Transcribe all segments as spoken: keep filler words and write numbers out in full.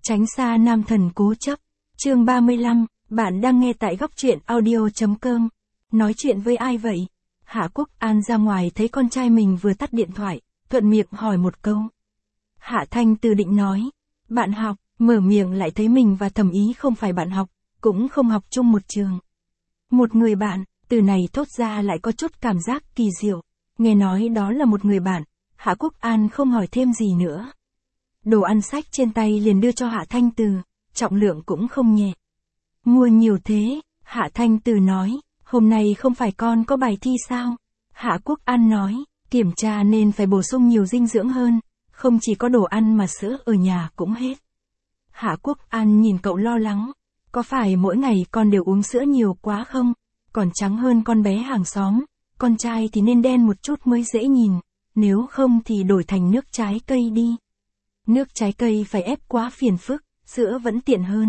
Tránh xa nam thần cố chấp. Chương ba mươi lăm, bạn đang nghe tại góc truyện audio.com. Nói chuyện với ai vậy? Hạ Quốc An ra ngoài thấy con trai mình vừa tắt điện thoại, thuận miệng hỏi một câu. Hạ Thanh Từ định nói, bạn học, mở miệng lại thấy mình và Thẩm Ý không phải bạn học, cũng không học chung một trường. Một người bạn, từ này thốt ra lại có chút cảm giác kỳ diệu. Nghe nói đó là một người bạn, Hạ Quốc An không hỏi thêm gì nữa. Đồ ăn sách trên tay liền đưa cho Hạ Thanh Từ, trọng lượng cũng không nhẹ. Mua nhiều thế, Hạ Thanh Từ nói, hôm nay không phải con có bài thi sao? Hạ Quốc An nói, kiểm tra nên phải bổ sung nhiều dinh dưỡng hơn, không chỉ có đồ ăn mà sữa ở nhà cũng hết. Hạ Quốc An nhìn cậu lo lắng, có phải mỗi ngày con đều uống sữa nhiều quá không? Còn trắng hơn con bé hàng xóm, con trai thì nên đen một chút mới dễ nhìn, nếu không thì đổi thành nước trái cây đi. Nước trái cây phải ép quá phiền phức, sữa vẫn tiện hơn.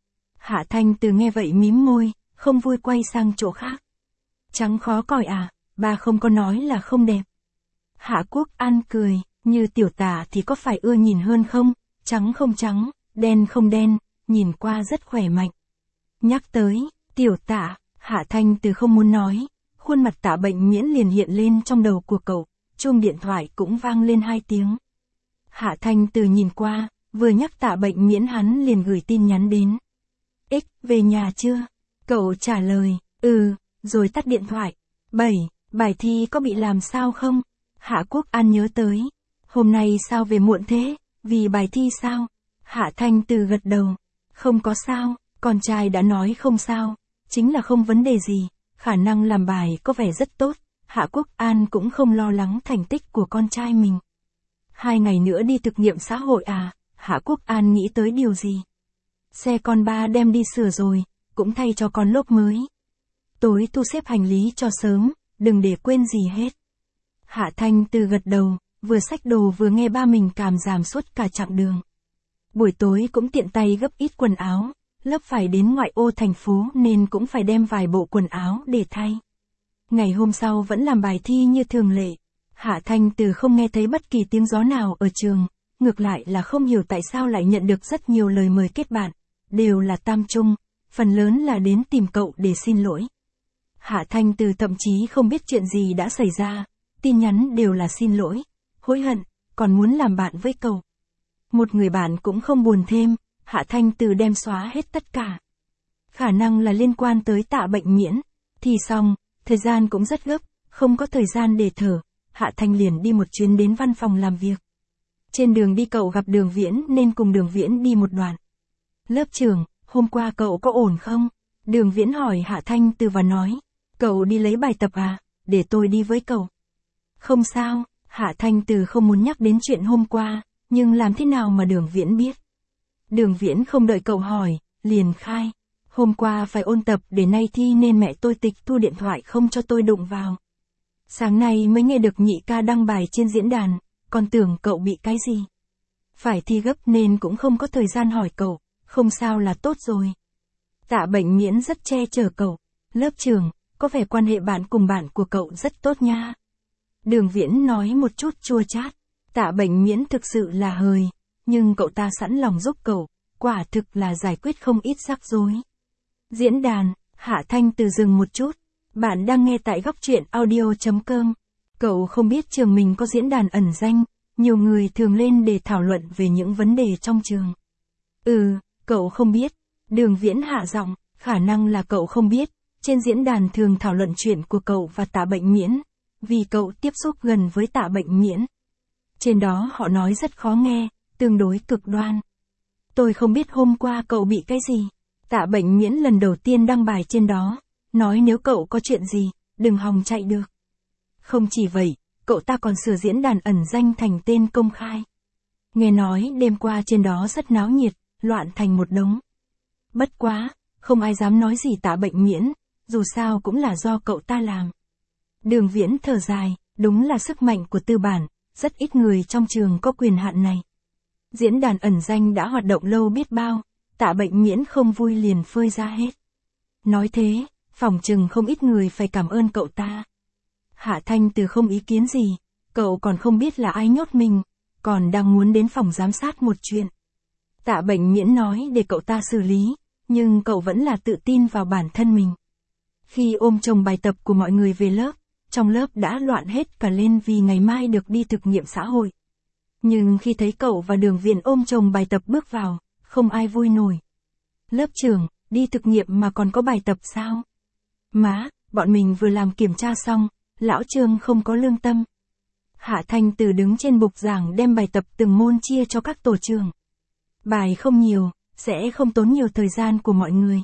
Hạ Thanh Từ nghe vậy mím môi, không vui quay sang chỗ khác. Trắng khó coi à, ba không có nói là không đẹp. Hạ Quốc An cười, như tiểu tả thì có phải ưa nhìn hơn không, trắng không trắng, đen không đen, nhìn qua rất khỏe mạnh. Nhắc tới, tiểu tả, Hạ Thanh Từ không muốn nói, khuôn mặt Tạ Bệnh Miễn liền hiện lên trong đầu của cậu, chuông điện thoại cũng vang lên hai tiếng. Hạ Thanh Từ nhìn qua, vừa nhắc Tạ Bệnh Miễn hắn liền gửi tin nhắn đến. X, về nhà chưa? Cậu trả lời, ừ, rồi tắt điện thoại. bảy, bài thi có bị làm sao không? Hạ Quốc An nhớ tới. Hôm nay sao về muộn thế? Vì bài thi sao? Hạ Thanh Từ gật đầu. Không có sao, con trai đã nói không sao. Chính là không vấn đề gì, khả năng làm bài có vẻ rất tốt. Hạ Quốc An cũng không lo lắng thành tích của con trai mình. Hai ngày nữa đi thực nghiệm xã hội à? Hạ Quốc An nghĩ tới điều gì? Xe con ba đem đi sửa rồi, cũng thay cho con lốp mới. Tối thu xếp hành lý cho sớm, đừng để quên gì hết. Hạ Thanh Từ gật đầu, vừa xách đồ vừa nghe ba mình cảm giảm suốt cả chặng đường. Buổi tối cũng tiện tay gấp ít quần áo, lớp phải đến ngoại ô thành phố nên cũng phải đem vài bộ quần áo để thay. Ngày hôm sau vẫn làm bài thi như thường lệ. Hạ Thanh Từ không nghe thấy bất kỳ tiếng gió nào ở trường, ngược lại là không hiểu tại sao lại nhận được rất nhiều lời mời kết bạn, đều là tam trung, phần lớn là đến tìm cậu để xin lỗi. Hạ Thanh Từ thậm chí không biết chuyện gì đã xảy ra, tin nhắn đều là xin lỗi, hối hận, còn muốn làm bạn với cậu. Một người bạn cũng không buồn thêm, Hạ Thanh Từ đem xóa hết tất cả. Khả năng là liên quan tới Tạ Bệnh Miễn, thì xong, thời gian cũng rất gấp, không có thời gian để thở, Hạ Thanh liền đi một chuyến đến văn phòng làm việc. Trên đường đi cậu gặp Đường Viễn nên cùng Đường Viễn đi một đoạn. Lớp trưởng, hôm qua cậu có ổn không? Đường Viễn hỏi Hạ Thanh Từ và nói, cậu đi lấy bài tập à, để tôi đi với cậu. Không sao, Hạ Thanh Từ không muốn nhắc đến chuyện hôm qua, nhưng làm thế nào mà Đường Viễn biết? Đường Viễn không đợi cậu hỏi, liền khai, hôm qua phải ôn tập để nay thi nên mẹ tôi tịch thu điện thoại không cho tôi đụng vào. Sáng nay mới nghe được nhị ca đăng bài trên diễn đàn, còn tưởng cậu bị cái gì. Phải thi gấp nên cũng không có thời gian hỏi cậu, không sao là tốt rồi. Tạ Bệnh Miễn rất che chở cậu, lớp trưởng, có vẻ quan hệ bạn cùng bạn của cậu rất tốt nha. Đường Viễn nói một chút chua chát, Tạ Bệnh Miễn thực sự là hời, nhưng cậu ta sẵn lòng giúp cậu, quả thực là giải quyết không ít rắc rối. Diễn đàn, Hạ Thanh Từ dừng một chút, bạn đang nghe tại góc truyện audio.com. Cậu không biết trường mình có diễn đàn ẩn danh, nhiều người thường lên để thảo luận về những vấn đề trong trường. Ừ, cậu không biết. Đường Viễn hạ giọng, khả năng là cậu không biết, trên diễn đàn thường thảo luận chuyện của cậu và Tạ Bệnh Miễn, vì cậu tiếp xúc gần với Tạ Bệnh Miễn. Trên đó họ nói rất khó nghe, tương đối cực đoan. Tôi không biết hôm qua cậu bị cái gì. Tạ Bệnh Miễn lần đầu tiên đăng bài trên đó, nói nếu cậu có chuyện gì, đừng hòng chạy được. Không chỉ vậy, cậu ta còn sửa diễn đàn ẩn danh thành tên công khai. Nghe nói đêm qua trên đó rất náo nhiệt, loạn thành một đống. Bất quá, không ai dám nói gì Tạ Bệnh Miễn, dù sao cũng là do cậu ta làm. Đường Viễn thở dài, đúng là sức mạnh của tư bản, rất ít người trong trường có quyền hạn này. Diễn đàn ẩn danh đã hoạt động lâu biết bao, Tạ Bệnh Miễn không vui liền phơi ra hết. Nói thế, phỏng chừng không ít người phải cảm ơn cậu ta. Hạ Thanh Từ không ý kiến gì, cậu còn không biết là ai nhốt mình, còn đang muốn đến phòng giám sát một chuyện. Tạ Bệnh Miễn nói để cậu ta xử lý, nhưng cậu vẫn là tự tin vào bản thân mình. Khi ôm chồng bài tập của mọi người về lớp, trong lớp đã loạn hết cả lên vì ngày mai được đi thực nghiệm xã hội. Nhưng khi thấy cậu và Đường Viễn ôm chồng bài tập bước vào, không ai vui nổi. Lớp trưởng, đi thực nghiệm mà còn có bài tập sao? Má, bọn mình vừa làm kiểm tra xong, lão Trương không có lương tâm. Hạ Thanh Từ đứng trên bục giảng đem bài tập từng môn chia cho các tổ trưởng. Bài không nhiều, sẽ không tốn nhiều thời gian của mọi người.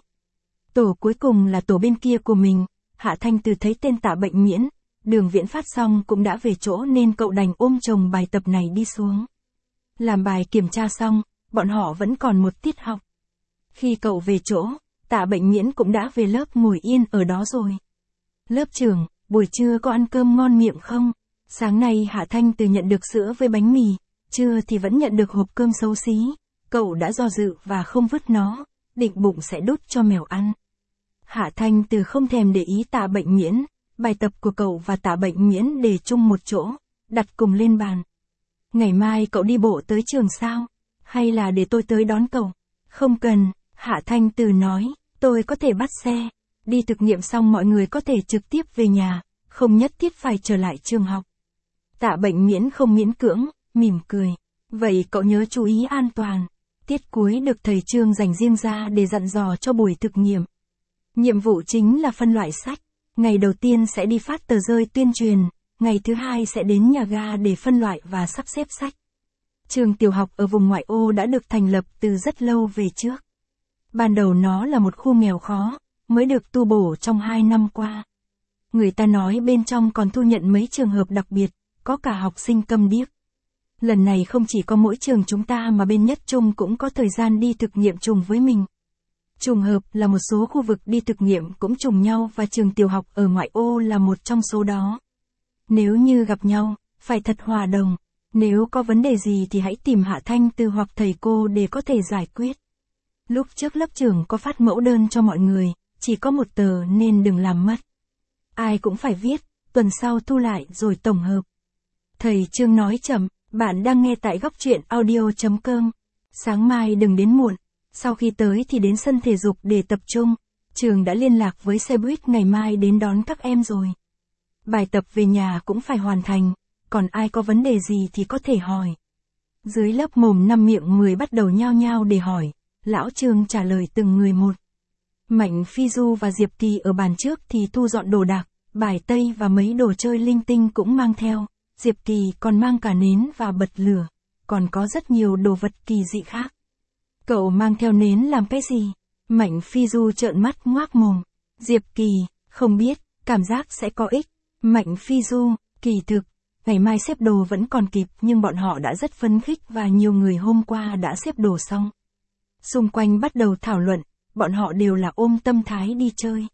Tổ cuối cùng là tổ bên kia của mình, Hạ Thanh Từ thấy tên Tạ Bệnh Miễn, Đường Viễn phát xong cũng đã về chỗ nên cậu đành ôm chồng bài tập này đi xuống. Làm bài kiểm tra xong, bọn họ vẫn còn một tiết học. Khi cậu về chỗ, Tạ Bệnh Miễn cũng đã về lớp ngồi yên ở đó rồi. Lớp trưởng, buổi trưa có ăn cơm ngon miệng không? Sáng nay Hạ Thanh Từ nhận được sữa với bánh mì, trưa thì vẫn nhận được hộp cơm xấu xí. Cậu đã do dự và không vứt nó, định bụng sẽ đút cho mèo ăn. Hạ Thanh Từ không thèm để ý Tạ Bệnh Miễn, bài tập của cậu và Tạ Bệnh Miễn để chung một chỗ, đặt cùng lên bàn. Ngày mai cậu đi bộ tới trường sao? Hay là để tôi tới đón cậu? Không cần, Hạ Thanh Từ nói, tôi có thể bắt xe. Đi thực nghiệm xong mọi người có thể trực tiếp về nhà, không nhất thiết phải trở lại trường học. Tạ Bệnh Miễn không miễn cưỡng, mỉm cười. Vậy cậu nhớ chú ý an toàn. Tiết cuối được thầy Trương dành riêng ra để dặn dò cho buổi thực nghiệm. Nhiệm vụ chính là phân loại sách. Ngày đầu tiên sẽ đi phát tờ rơi tuyên truyền, ngày thứ hai sẽ đến nhà ga để phân loại và sắp xếp sách. Trường tiểu học ở vùng ngoại ô đã được thành lập từ rất lâu về trước. Ban đầu nó là một khu nghèo khó, mới được tu bổ trong hai năm qua. Người ta nói bên trong còn thu nhận mấy trường hợp đặc biệt, có cả học sinh câm điếc. Lần này không chỉ có mỗi trường chúng ta mà bên Nhất Trung cũng có thời gian đi thực nghiệm trùng với mình. Trùng hợp là một số khu vực đi thực nghiệm cũng trùng nhau và trường tiểu học ở ngoại ô là một trong số đó. Nếu như gặp nhau, phải thật hòa đồng. Nếu có vấn đề gì thì hãy tìm Hạ Thanh Từ hoặc thầy cô để có thể giải quyết. Lúc trước lớp trưởng có phát mẫu đơn cho mọi người, chỉ có một tờ nên đừng làm mất. Ai cũng phải viết, tuần sau thu lại rồi tổng hợp. Thầy Trương nói chậm, bạn đang nghe tại góc truyện audio chấm com. Sáng mai đừng đến muộn, sau khi tới thì đến sân thể dục để tập trung. Trường đã liên lạc với xe buýt ngày mai đến đón các em rồi. Bài tập về nhà cũng phải hoàn thành, còn ai có vấn đề gì thì có thể hỏi. Dưới lớp mồm năm miệng mười bắt đầu nhao nhao để hỏi, lão Trương trả lời từng người một. Mạnh Phi Du và Diệp Kỳ ở bàn trước thì thu dọn đồ đạc, bài tây và mấy đồ chơi linh tinh cũng mang theo. Diệp Kỳ còn mang cả nến và bật lửa, còn có rất nhiều đồ vật kỳ dị khác. Cậu mang theo nến làm cái gì? Mạnh Phi Du trợn mắt ngoác mồm. Diệp Kỳ, không biết, cảm giác sẽ có ích. Mạnh Phi Du, kỳ thực, ngày mai xếp đồ vẫn còn kịp nhưng bọn họ đã rất phấn khích và nhiều người hôm qua đã xếp đồ xong. Xung quanh bắt đầu thảo luận, bọn họ đều là ôm tâm thái đi chơi.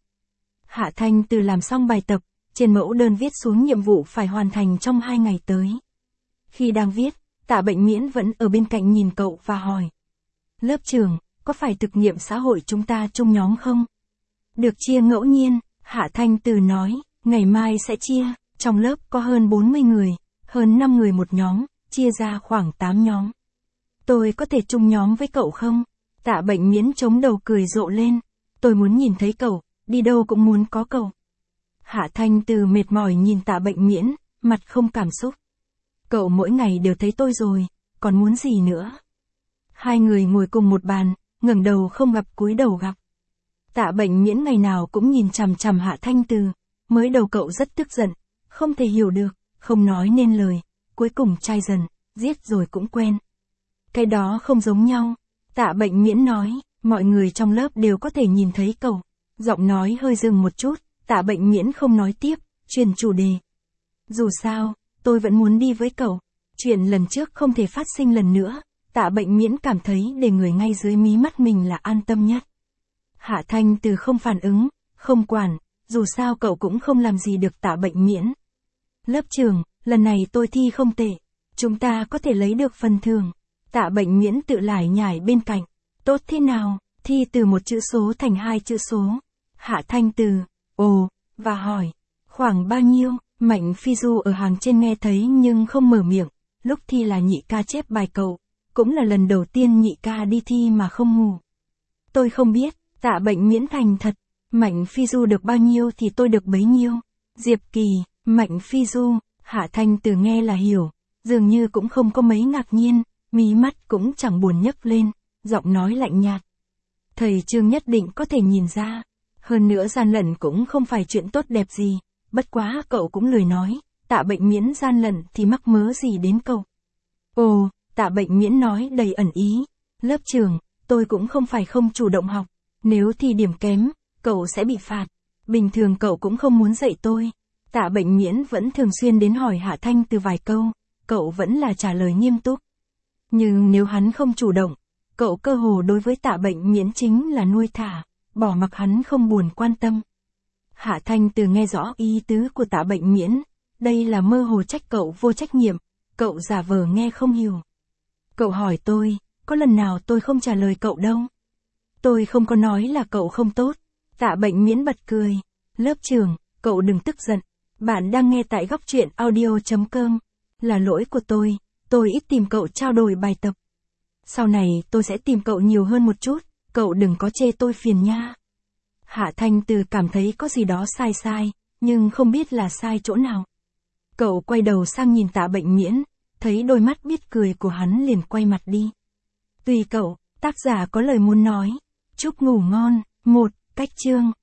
Hạ Thanh Từ làm xong bài tập, trên mẫu đơn viết xuống nhiệm vụ phải hoàn thành trong hai ngày tới. Khi đang viết, Tạ Bệnh Miễn vẫn ở bên cạnh nhìn cậu và hỏi. Lớp trưởng, có phải thực nghiệm xã hội chúng ta chung nhóm không? Được chia ngẫu nhiên, Hạ Thanh Từ nói, ngày mai sẽ chia, trong lớp có hơn bốn mươi người, hơn năm người một nhóm, chia ra khoảng tám nhóm. Tôi có thể chung nhóm với cậu không? Tạ Bệnh Miễn chống đầu cười rộ lên, tôi muốn nhìn thấy cậu, đi đâu cũng muốn có cậu. Hạ Thanh Từ mệt mỏi nhìn Tạ Bệnh Miễn, mặt không cảm xúc. Cậu mỗi ngày đều thấy tôi rồi, còn muốn gì nữa? Hai người ngồi cùng một bàn, ngẩng đầu không gặp cúi đầu gặp. Tạ Bệnh Miễn ngày nào cũng nhìn chằm chằm Hạ Thanh Từ, mới đầu cậu rất tức giận, không thể hiểu được, không nói nên lời, cuối cùng chai dần, giết rồi cũng quen. Cái đó không giống nhau, Tạ Bệnh Miễn nói, mọi người trong lớp đều có thể nhìn thấy cậu. Giọng nói hơi dừng một chút, Tạ Bệnh Miễn không nói tiếp, chuyển chủ đề. Dù sao, tôi vẫn muốn đi với cậu. Chuyện lần trước không thể phát sinh lần nữa. Tạ Bệnh Miễn cảm thấy để người ngay dưới mí mắt mình là an tâm nhất. Hạ Thanh Từ không phản ứng, không quản, dù sao cậu cũng không làm gì được Tạ Bệnh Miễn. Lớp trưởng, lần này tôi thi không tệ. Chúng ta có thể lấy được phần thưởng. Tạ Bệnh Miễn tự lải nhải bên cạnh. Tốt thế nào? Thi từ một chữ số thành hai chữ số. Hạ Thanh Từ, ồ, và hỏi. Khoảng bao nhiêu? Mạnh Phi Du ở hàng trên nghe thấy nhưng không mở miệng. Lúc thi là nhị ca chép bài cậu. cũng là lần đầu tiên nhị ca đi thi mà không ngủ. Tôi không biết, Tạ Bệnh Miễn thành thật, Mạnh Phi Du được bao nhiêu thì tôi được bấy nhiêu. Diệp Kỳ, Mạnh Phi Du, Hạ Thanh Từ nghe là hiểu, dường như cũng không có mấy ngạc nhiên, mí mắt cũng chẳng buồn nhấc lên, giọng nói lạnh nhạt. Thầy Trương nhất định có thể nhìn ra, hơn nữa gian lận cũng không phải chuyện tốt đẹp gì, bất quá cậu cũng lười nói, Tạ Bệnh Miễn gian lận thì mắc mớ gì đến cậu. Ồ, Tạ Bệnh Miễn nói đầy ẩn ý, lớp trưởng, tôi cũng không phải không chủ động học, nếu thi điểm kém, cậu sẽ bị phạt, bình thường cậu cũng không muốn dạy tôi. Tạ Bệnh Miễn vẫn thường xuyên đến hỏi Hạ Thanh Từ vài câu, cậu vẫn là trả lời nghiêm túc. Nhưng nếu hắn không chủ động, cậu cơ hồ đối với Tạ Bệnh Miễn chính là nuôi thả, bỏ mặc hắn không buồn quan tâm. Hạ Thanh Từ nghe rõ ý tứ của Tạ Bệnh Miễn, đây là mơ hồ trách cậu vô trách nhiệm, cậu giả vờ nghe không hiểu. Cậu hỏi tôi, có lần nào tôi không trả lời cậu đâu. Tôi không có nói là cậu không tốt. Tạ Bệnh Miễn bật cười. Lớp trưởng, cậu đừng tức giận. Bạn đang nghe tại góc truyện audio chấm com. Là lỗi của tôi, tôi ít tìm cậu trao đổi bài tập. Sau này tôi sẽ tìm cậu nhiều hơn một chút, cậu đừng có chê tôi phiền nha. Hạ Thanh Từ cảm thấy có gì đó sai sai, nhưng không biết là sai chỗ nào. Cậu quay đầu sang nhìn Tạ Bệnh Miễn, thấy đôi mắt biết cười của hắn liền quay mặt đi. Tùy cậu, tác giả có lời muốn nói. Chúc ngủ ngon. Một, cách chương.